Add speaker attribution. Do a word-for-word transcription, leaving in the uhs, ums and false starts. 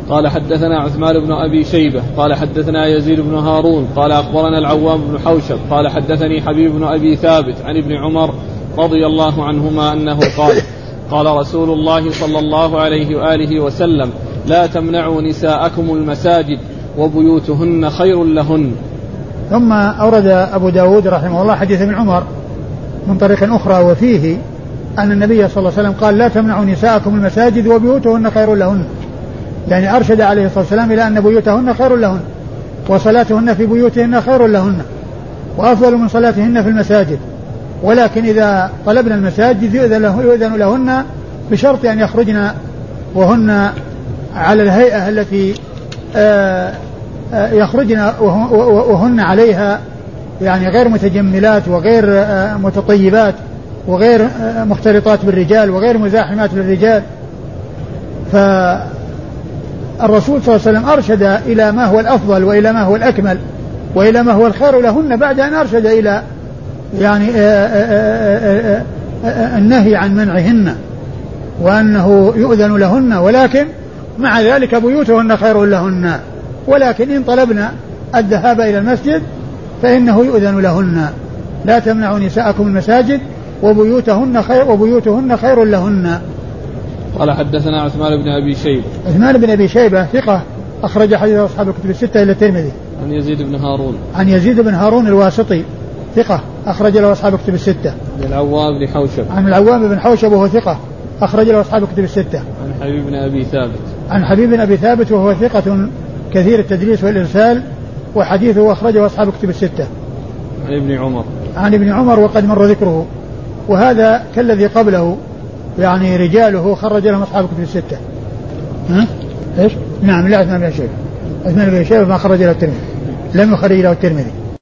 Speaker 1: قال حدثنا عثمان بن أبي شيبة قال حدثنا يزيد بن هارون قال أخبرنا العوام بن حوشب قال حدثني حبيب بن أبي ثابت عن ابن عمر رضي الله عنهما أنه قال قال رسول الله صلى الله عليه وآله وسلم لا تمنعوا نساءكم المساجد وبيوتهن خير لهن.
Speaker 2: ثم أورد أبو داود رحمه الله حديث ابن عمر من طريق أخرى وفيه أن النبي صلى الله عليه وسلم قال لا تمنعوا نساءكم المساجد وبيوتهن خير لهن، يعني أرشد عليه الصلاة والسلام إلى أن بيوتهن خير لهن وصلاتهن في بيوتهن خير لهن وأفضل من صلاتهن في المساجد، ولكن إذا طلبنا المساجد يؤذن لهن بشرط أن يخرجن وهن على الهيئة التي يخرجن وهن عليها، يعني غير متجملات وغير متطيبات وغير مختلطات بالرجال وغير مزاحمات للرجال. فالرسول صلى الله عليه وسلم أرشد إلى ما هو الأفضل وإلى ما هو الأكمل وإلى ما هو الخير لهن بعد أن أرشد إلى يعني النهي عن منعهن وأنه يؤذن لهن، ولكن مع ذلك بيوتهن خير لهن، ولكن إن طلبنا الذهاب إلى المسجد فإنه يؤذن لهن. لا تمنعوا نساءكم المساجد وبيوتهن خير, وبيوتهن خير لهن.
Speaker 1: قال حدثنا عثمان بن أبي شيبة
Speaker 2: عثمان بن أبي شيبة ثقة أخرج حديث أصحاب الكتب الستة إلى الترمذي.
Speaker 1: عن يزيد بن هارون
Speaker 2: عن يزيد بن هارون الواسطي ثقة أخرج له أصحاب الكتب الستة.
Speaker 1: عن العوام بن حوشب
Speaker 2: عن العوام بن حوشب وهو ثقة أخرج له أصحاب الكتب الستة.
Speaker 1: عن حبيب بن أبي ثابت
Speaker 2: عن حبيب بن أبي ثابت وهو ثقة كثير التدليس والإرسال وحديثه أخرجه أصحاب الكتب الستة.
Speaker 1: عن ابن عمر
Speaker 2: عن ابن عمر وقد مر ذكره، وهذا كالذي قبله يعني رجاله خرج لهم أصحاب الكتب الستة. ها؟ إيش؟ نعم لا عثمان بن شيبة عثمان بن شيبة ما خرج له الترمذي، لم يخرج له الترمذي.